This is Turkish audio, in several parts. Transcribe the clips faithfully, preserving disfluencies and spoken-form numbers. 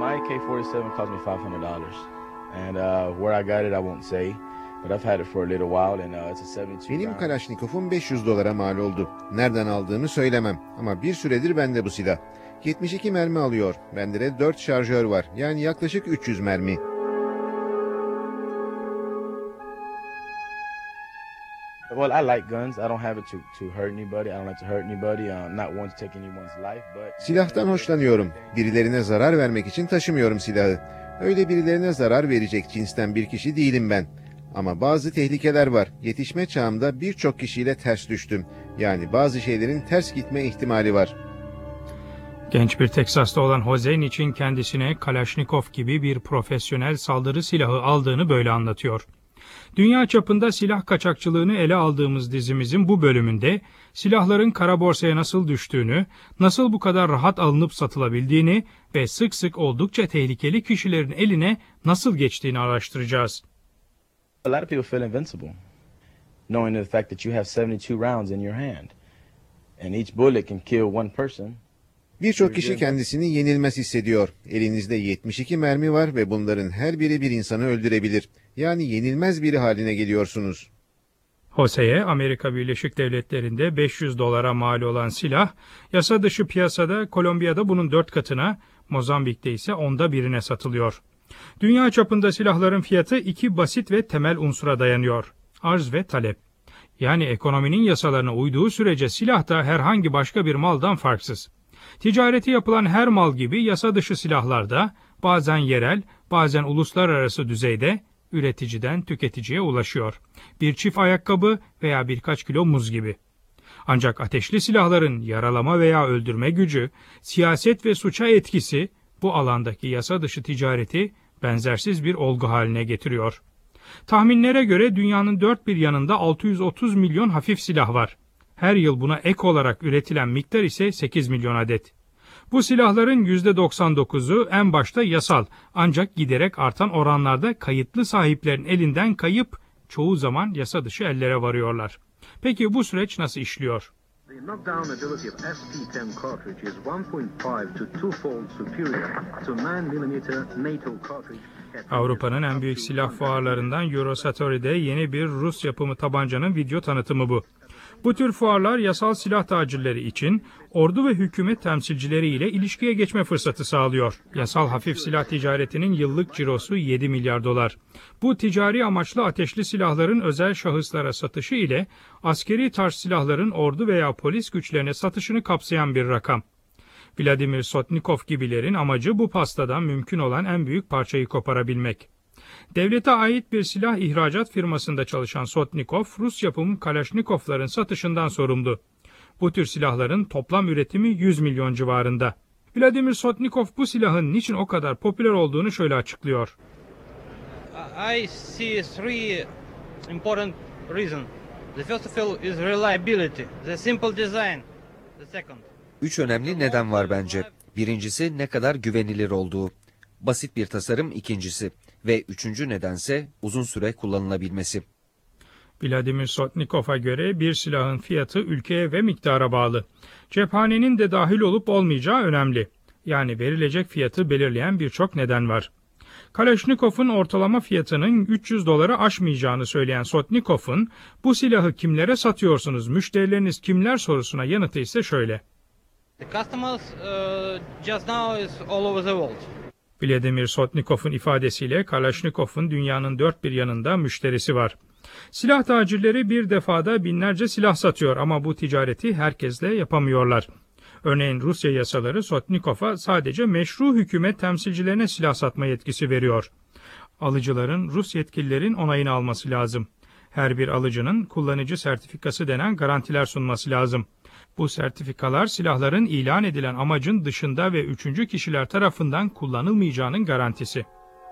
my A K forty-seven cost me five hundred dollars. And uh, where I got it I won't say. But I've had it for a little while and uh, it's a seventy-two Benim round. Kalaşnikov'um beş yüz dolara mal oldu. Nereden aldığımı söylemem ama bir süredir bende bu silah. yetmiş iki mermi alıyor. Bende de dört şarjör var. Yani yaklaşık üç yüz mermi. Well, I like guns. I don't have it to to hurt anybody. I don't like to hurt anybody. Uh, not want to take anyone's life, but Silahtan hoşlanıyorum. Birilerine zarar vermek için taşımıyorum silahı. Öyle birilerine zarar verecek cinsten bir kişi değilim ben. Ama bazı tehlikeler var. Yetişme çağımda birçok kişiyle ters düştüm. Yani bazı şeylerin ters gitme ihtimali var. Genç bir Teksas'ta olan Jose için kendisine Kalaşnikov gibi bir profesyonel saldırı silahı aldığını böyle anlatıyor. Dünya çapında silah kaçakçılığını ele aldığımız dizimizin bu bölümünde silahların kara borsaya nasıl düştüğünü, nasıl bu kadar rahat alınıp satılabildiğini ve sık sık oldukça tehlikeli kişilerin eline nasıl geçtiğini araştıracağız. A lot of people feel invincible, knowing the fact that you have seventy-two rounds in your hand, and each bullet can kill one person. Birçok kişi kendisini yenilmez hissediyor. Elinizde yetmiş iki mermi var ve bunların her biri bir insanı öldürebilir. Yani yenilmez biri haline geliyorsunuz. Jose'ye Amerika Birleşik Devletleri'nde beş yüz dolara mal olan silah, yasa dışı piyasada Kolombiya'da bunun dört katına, Mozambik'te ise onda birine satılıyor. Dünya çapında silahların fiyatı iki basit ve temel unsura dayanıyor: arz ve talep. Yani ekonominin yasalarına uyduğu sürece silah da herhangi başka bir maldan farksız. Ticareti yapılan her mal gibi yasa dışı silahlar da bazen yerel, bazen uluslararası düzeyde üreticiden tüketiciye ulaşıyor. Bir çift ayakkabı veya birkaç kilo muz gibi. Ancak ateşli silahların yaralama veya öldürme gücü, siyaset ve suça etkisi bu alandaki yasa dışı ticareti benzersiz bir olgu haline getiriyor. Tahminlere göre dünyanın dört bir yanında altı yüz otuz milyon hafif silah var. Her yıl buna ek olarak üretilen miktar ise sekiz milyon adet. Bu silahların yüzde doksan dokuzu en başta yasal, ancak giderek artan oranlarda kayıtlı sahiplerin elinden kayıp çoğu zaman yasa dışı ellere varıyorlar. Peki bu süreç nasıl işliyor? The knockdown ability of S P ten cartridge is one point five to two-fold superior to nine millimeter NATO cartridge. Avrupa'nın en büyük silah fuarlarından Eurosatori'de yeni bir Rus yapımı tabancanın video tanıtımı bu. Bu tür fuarlar yasal silah tacirleri için ordu ve hükümet temsilcileri ile ilişkiye geçme fırsatı sağlıyor. Yasal hafif silah ticaretinin yıllık cirosu yedi milyar dolar. Bu ticari amaçlı ateşli silahların özel şahıslara satışı ile askeri tarz silahların ordu veya polis güçlerine satışını kapsayan bir rakam. Vladimir Sotnikov gibilerin amacı bu pastadan mümkün olan en büyük parçayı koparabilmek. Devlete ait bir silah ihracat firmasında çalışan Sotnikov, Rus yapımı Kalaşnikovların satışından sorumlu. Bu tür silahların toplam üretimi yüz milyon civarında. Vladimir Sotnikov bu silahın niçin o kadar popüler olduğunu şöyle açıklıyor. I see three important reasons. The first of all is reliability, the simple design. The second. Üç önemli neden var bence. Birincisi ne kadar güvenilir olduğu. Basit bir tasarım ikincisi. Ve üçüncü nedense uzun süre kullanılabilmesi. Vladimir Sotnikov'a göre bir silahın fiyatı ülkeye ve miktara bağlı. Cephanenin de dahil olup olmayacağı önemli. Yani verilecek fiyatı belirleyen birçok neden var. Kalaşnikov'un ortalama fiyatının üç yüz doları aşmayacağını söyleyen Sotnikov'un bu silahı kimlere satıyorsunuz, müşterileriniz kimler sorusuna yanıtı ise şöyle. The customers uh, just now is all over the world. Vladimir Sotnikov'un ifadesiyle Kalaşnikov'un dünyanın dört bir yanında müşterisi var. Silah tacirleri bir defada binlerce silah satıyor ama bu ticareti herkesle yapamıyorlar. Örneğin Rusya yasaları Sotnikov'a sadece meşru hükümet temsilcilerine silah satma yetkisi veriyor. Alıcıların Rus yetkililerin onayını alması lazım. Her bir alıcının kullanıcı sertifikası denen garantiler sunması lazım. Bu sertifikalar silahların ilan edilen amacın dışında ve üçüncü kişiler tarafından kullanılmayacağının garantisi.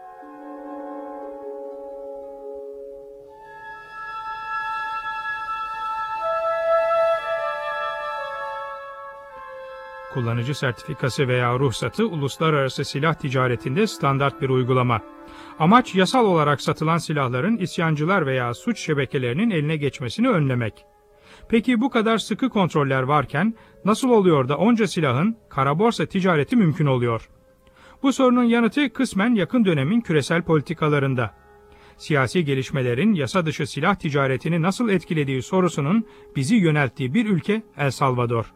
Kullanıcı sertifikası veya ruhsatı uluslararası silah ticaretinde standart bir uygulama. Amaç yasal olarak satılan silahların isyancılar veya suç şebekelerinin eline geçmesini önlemek. Peki bu kadar sıkı kontroller varken nasıl oluyor da onca silahın kara borsa ticareti mümkün oluyor? Bu sorunun yanıtı kısmen yakın dönemin küresel politikalarında. Siyasi gelişmelerin yasa dışı silah ticaretini nasıl etkilediği sorusunun bizi yönelttiği bir ülke El Salvador.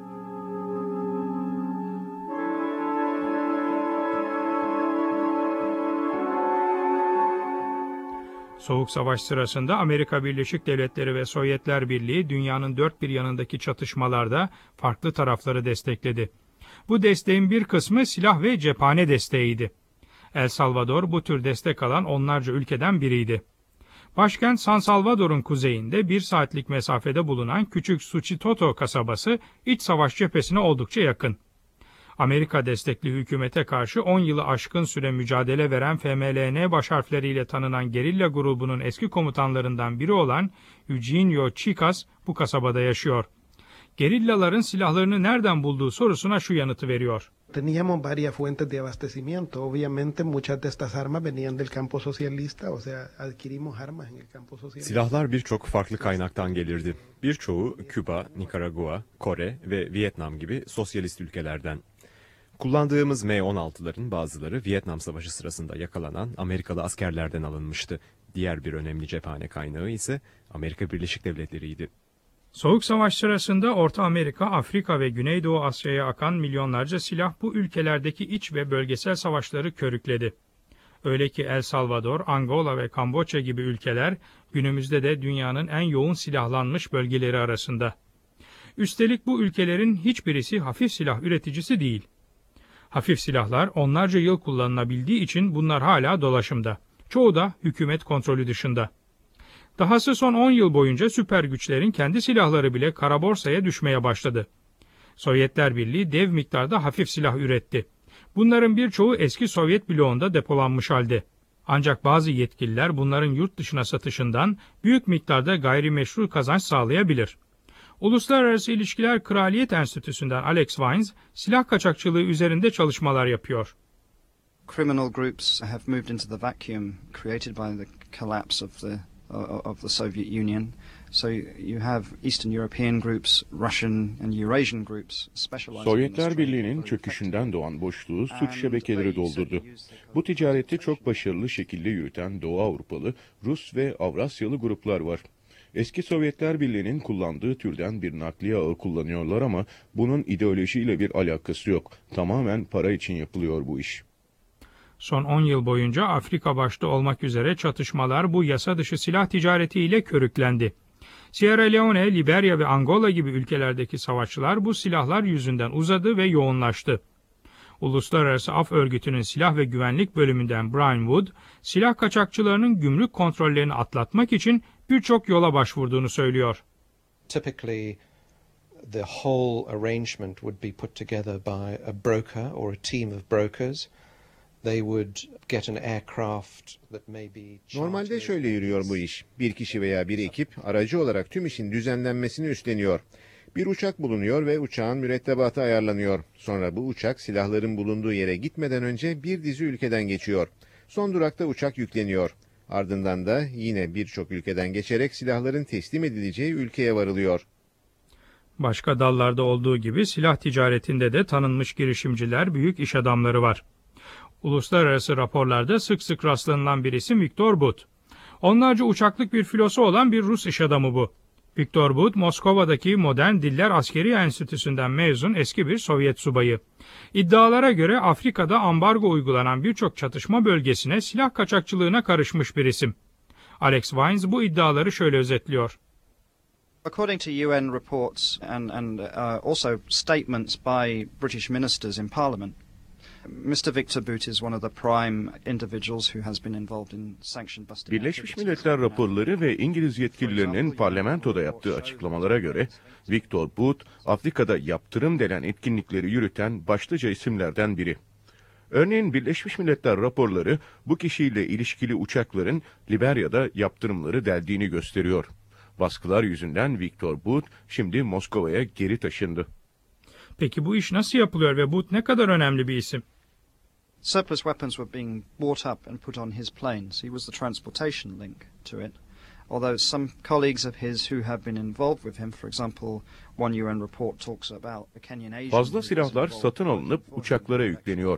Soğuk Savaş sırasında Amerika Birleşik Devletleri ve Sovyetler Birliği dünyanın dört bir yanındaki çatışmalarda farklı tarafları destekledi. Bu desteğin bir kısmı silah ve cephane desteğiydi. El Salvador bu tür destek alan onlarca ülkeden biriydi. Başkent San Salvador'un kuzeyinde bir saatlik mesafede bulunan küçük Suchitoto kasabası iç savaş cephesine oldukça yakın. Amerika destekli hükümete karşı on yılı aşkın süre mücadele veren F M L N baş harfleriyle tanınan gerilla grubunun eski komutanlarından biri olan Eugenio Chicas bu kasabada yaşıyor. Gerillaların silahlarını nereden bulduğu sorusuna şu yanıtı veriyor. Teníamos varias fuentes de abastecimiento. Obviamente muchas de estas armas venían del campo socialista, o sea, adquirimos armas en el campo socialista. Silahlar birçok farklı kaynaktan gelirdi. Birçoğu Küba, Nikaragua, Kore ve Vietnam gibi sosyalist ülkelerden. Kullandığımız M on altıların bazıları Vietnam Savaşı sırasında yakalanan Amerikalı askerlerden alınmıştı. Diğer bir önemli cephane kaynağı ise Amerika Birleşik Devletleri'ydi. Soğuk Savaş sırasında Orta Amerika, Afrika ve Güneydoğu Asya'ya akan milyonlarca silah bu ülkelerdeki iç ve bölgesel savaşları körükledi. Öyle ki El Salvador, Angola ve Kamboçya gibi ülkeler günümüzde de dünyanın en yoğun silahlanmış bölgeleri arasında. Üstelik bu ülkelerin hiçbirisi hafif silah üreticisi değil. Hafif silahlar onlarca yıl kullanılabildiği için bunlar hala dolaşımda. Çoğu da hükümet kontrolü dışında. Dahası son on yıl boyunca süper güçlerin kendi silahları bile kara borsaya düşmeye başladı. Sovyetler Birliği dev miktarda hafif silah üretti. Bunların birçoğu eski Sovyet bloğunda depolanmış halde. Ancak bazı yetkililer bunların yurt dışına satışından büyük miktarda gayrimeşru kazanç sağlayabilir. Uluslararası İlişkiler Kraliyet Enstitüsü'nden Alex Vines, silah kaçakçılığı üzerinde çalışmalar yapıyor. Criminal groups have moved into the vacuum created by the collapse of the of the Soviet Union. So you have Eastern European groups, Russian and Eurasian groups specializing. Sovyetler Birliği'nin çöküşünden doğan boşluğu suç şebekeleri doldurdu. Bu ticareti çok başarılı şekilde yürüten Doğu Avrupalı, Rus ve Avrasyalı gruplar var. Eski Sovyetler Birliği'nin kullandığı türden bir nakliye ağı kullanıyorlar ama bunun ideolojiyle bir alakası yok. Tamamen para için yapılıyor bu iş. Son on yıl boyunca Afrika başta olmak üzere çatışmalar bu yasa dışı silah ticaretiyle körüklendi. Sierra Leone, Liberya ve Angola gibi ülkelerdeki savaşlar bu silahlar yüzünden uzadı ve yoğunlaştı. Uluslararası Af Örgütü'nün silah ve güvenlik bölümünden Brian Wood, silah kaçakçılarının gümrük kontrollerini atlatmak için birçok yola başvurduğunu söylüyor. Typically, the whole arrangement would be put together by a broker or a team of brokers. They would get an aircraft that may be. Normalde şöyle yürüyor bu iş. Bir kişi veya bir ekip aracı olarak tüm işin düzenlenmesini üstleniyor. Bir uçak bulunuyor ve uçağın mürettebatı ayarlanıyor. Sonra bu uçak silahların bulunduğu yere gitmeden önce bir dizi ülkeden geçiyor. Son durakta uçak yükleniyor. Ardından da yine birçok ülkeden geçerek silahların teslim edileceği ülkeye varılıyor. Başka dallarda olduğu gibi silah ticaretinde de tanınmış girişimciler, büyük iş adamları var. Uluslararası raporlarda sık sık rastlanılan bir isim Viktor But. Onlarca uçaklık bir filosu olan bir Rus iş adamı bu. Viktor But, Moskova'daki Modern Diller Askeri Enstitüsü'nden mezun eski bir Sovyet subayı. İddialara göre Afrika'da ambargo uygulanan birçok çatışma bölgesine silah kaçakçılığına karışmış bir isim. Alex Vines bu iddiaları şöyle özetliyor. According to U N reports and, and uh, also statements by British ministers in Parliament, Mister Victor Bout is one of the prime individuals who has been involved in sanction busting. Birleşmiş Milletler raporları ve İngiliz yetkililerinin parlamentoda yaptığı açıklamalara göre Viktor Bout, Afrika'da yaptırım denen etkinlikleri yürüten başlıca isimlerden biri. Örneğin Birleşmiş Milletler raporları bu kişiyle ilişkili uçakların Liberya'da yaptırımları deldiğini gösteriyor. Baskılar yüzünden Viktor Bout şimdi Moskova'ya geri taşındı. Peki bu iş nasıl yapılıyor ve Bout ne kadar önemli bir isim? Surplus weapons were being bought up and put on his planes. He was the transportation link to it. Although some colleagues of his who have been involved with him, for example, one U N report talks about a Kenyan Asian. Fazla silahlar satın alınıp uçaklara yükleniyor.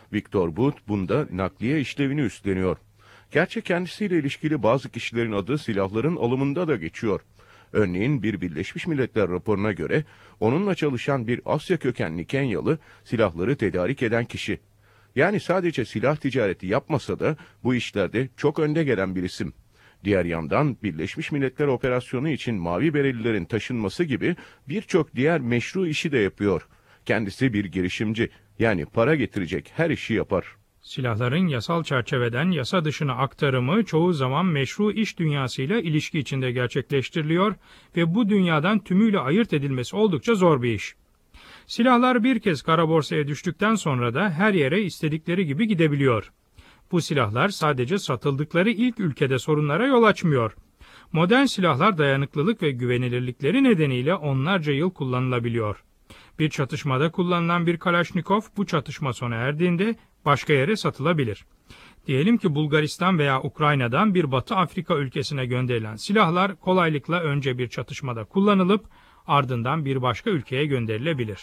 Viktor Bout bunda nakliye işlevini üstleniyor. Gerçi kendisiyle ilişkili bazı kişilerin adı silahların alımında da geçiyor. Örneğin bir Birleşmiş Milletler raporuna göre onunla çalışan bir Asya kökenli Kenyalı silahları tedarik eden kişi. Yani sadece silah ticareti yapmasa da bu işlerde çok önde gelen bir isim. Diğer yandan Birleşmiş Milletler operasyonu için mavi berelilerin taşınması gibi birçok diğer meşru işi de yapıyor. Kendisi bir girişimci, yani para getirecek her işi yapar. Silahların yasal çerçeveden yasa dışına aktarımı çoğu zaman meşru iş dünyasıyla ilişki içinde gerçekleştiriliyor ve bu dünyadan tümüyle ayırt edilmesi oldukça zor bir iş. Silahlar bir kez kara borsaya düştükten sonra da her yere istedikleri gibi gidebiliyor. Bu silahlar sadece satıldıkları ilk ülkede sorunlara yol açmıyor. Modern silahlar dayanıklılık ve güvenilirlikleri nedeniyle onlarca yıl kullanılabiliyor. Bir çatışmada kullanılan bir Kalaşnikov bu çatışma sona erdiğinde başka yere satılabilir. Diyelim ki Bulgaristan veya Ukrayna'dan bir Batı Afrika ülkesine gönderilen silahlar kolaylıkla önce bir çatışmada kullanılıp ardından bir başka ülkeye gönderilebilir.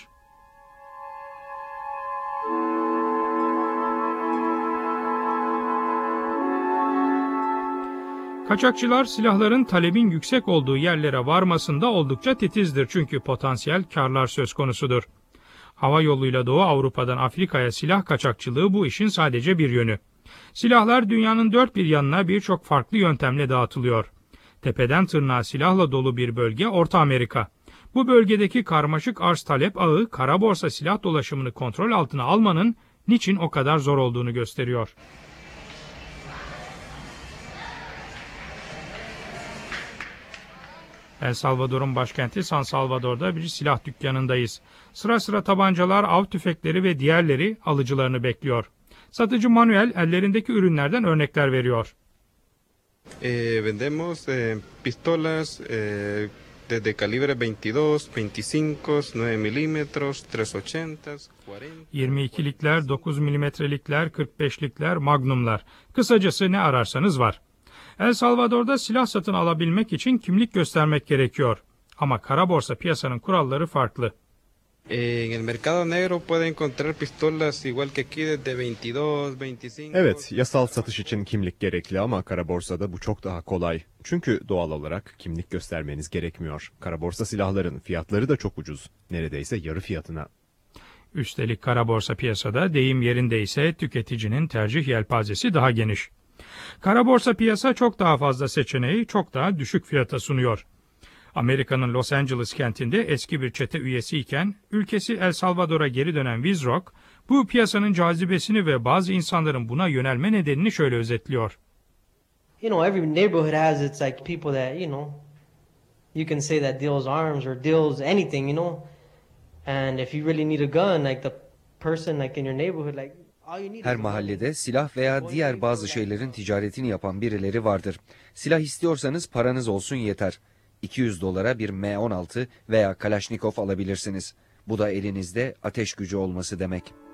Kaçakçılar silahların talebin yüksek olduğu yerlere varmasında oldukça titizdir çünkü potansiyel karlar söz konusudur. Hava yoluyla Doğu Avrupa'dan Afrika'ya silah kaçakçılığı bu işin sadece bir yönü. Silahlar dünyanın dört bir yanına birçok farklı yöntemle dağıtılıyor. Tepeden tırnağa silahla dolu bir bölge Orta Amerika. Bu bölgedeki karmaşık arz-talep ağı kara borsa silah dolaşımını kontrol altına almanın niçin o kadar zor olduğunu gösteriyor. El Salvador'un başkenti San Salvador'da bir silah dükkanındayız. Sıra sıra tabancalar, av tüfekleri ve diğerleri alıcılarını bekliyor. Satıcı Manuel ellerindeki ürünlerden örnekler veriyor. Eh, vendemos eh, pistolas eh, desde calibre veintidós, veinticinco, nueve milimetros, tres ochentas, yirmi ikilikler, dokuz milimetrelikler, kırk beşlikler, magnumlar. Kısacası ne ararsanız var. El Salvador'da silah satın alabilmek için kimlik göstermek gerekiyor. Ama kara borsa piyasanın kuralları farklı. En el mercado negro puede encontrar pistolas igual que aquí desde veintidós, veinticinco. Evet, yasal satış için kimlik gerekli ama kara borsada bu çok daha kolay. Çünkü doğal olarak kimlik göstermeniz gerekmiyor. Kara borsa silahların fiyatları da çok ucuz. Neredeyse yarı fiyatına. Üstelik kara borsa piyasada deyim yerindeyse tüketicinin tercih yelpazesi daha geniş. Kara borsa piyasa çok daha fazla seçeneği çok daha düşük fiyata sunuyor. Amerika'nın Los Angeles kentinde eski bir çete üyesiyken ülkesi El Salvador'a geri dönen Wizrock, bu piyasanın cazibesini ve bazı insanların buna yönelme nedenini şöyle özetliyor. You know, every neighborhood has its like people that, you know, you can say that deals arms or deals anything, you know. And if you really need a gun, like the person like in your neighborhood, like her mahallede silah veya diğer bazı şeylerin ticaretini yapan birileri vardır. Silah istiyorsanız paranız olsun yeter. iki yüz dolara bir M on altı veya Kalaşnikov alabilirsiniz. Bu da elinizde ateş gücü olması demek.